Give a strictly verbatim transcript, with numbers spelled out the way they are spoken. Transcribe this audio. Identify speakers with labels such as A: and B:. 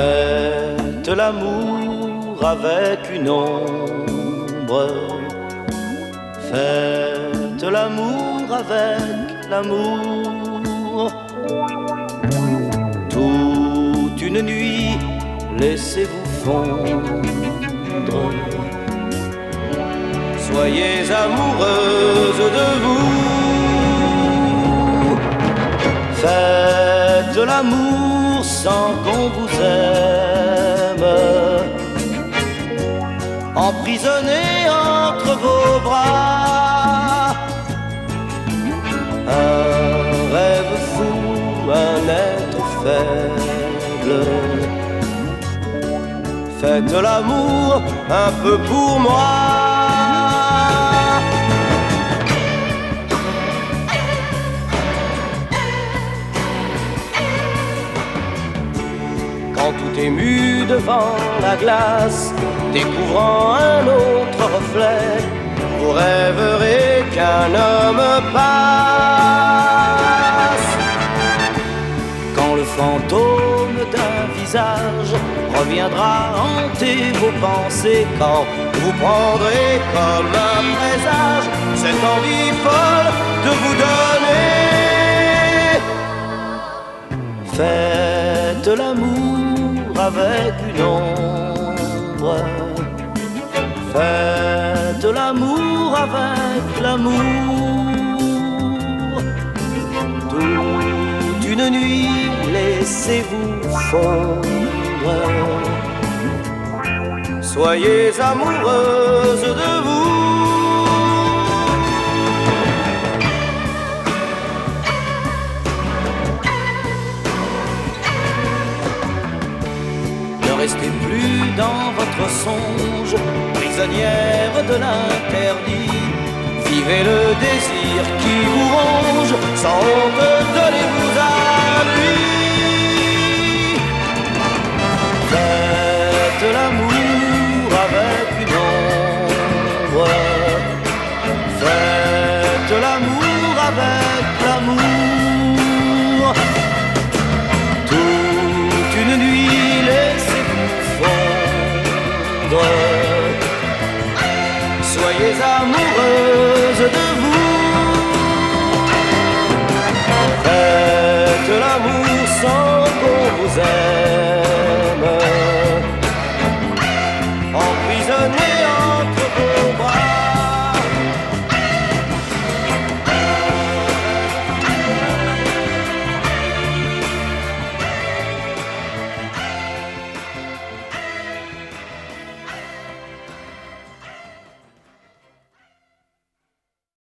A: Faites l'amour avec une ombre. Faites l'amour avec l'amour. Toute une nuit, laissez-vous fondre. Soyez amoureuse de vous. Faites l'amour sans qu'on vous aime, emprisonné entre vos bras. Un rêve fou, un être faible. Faites l'amour un peu pour moi. Quand tout est mu devant la glace, découvrant un autre reflet, vous rêverez qu'un homme passe. Quand le fantôme d'un visage reviendra hanter vos pensées, quand vous prendrez comme un présage cette envie folle de vous donner, faites l'amour avec une ombre. Faites l'amour avec l'amour. Toute une nuit, laissez-vous fondre. Soyez amoureuse de vous. Ne restez plus dans votre songe, prisonnière de l'interdit. Vivez le désir qui vous ronge, sans honte donnez-vous à lui. Faites l'amour avec une ombre. Faites l'amour avec l'amour. Toute une nuit, laissez-vous fondre. Soyez amoureuse de vous. Faites l'amour sans qu'on vous aime,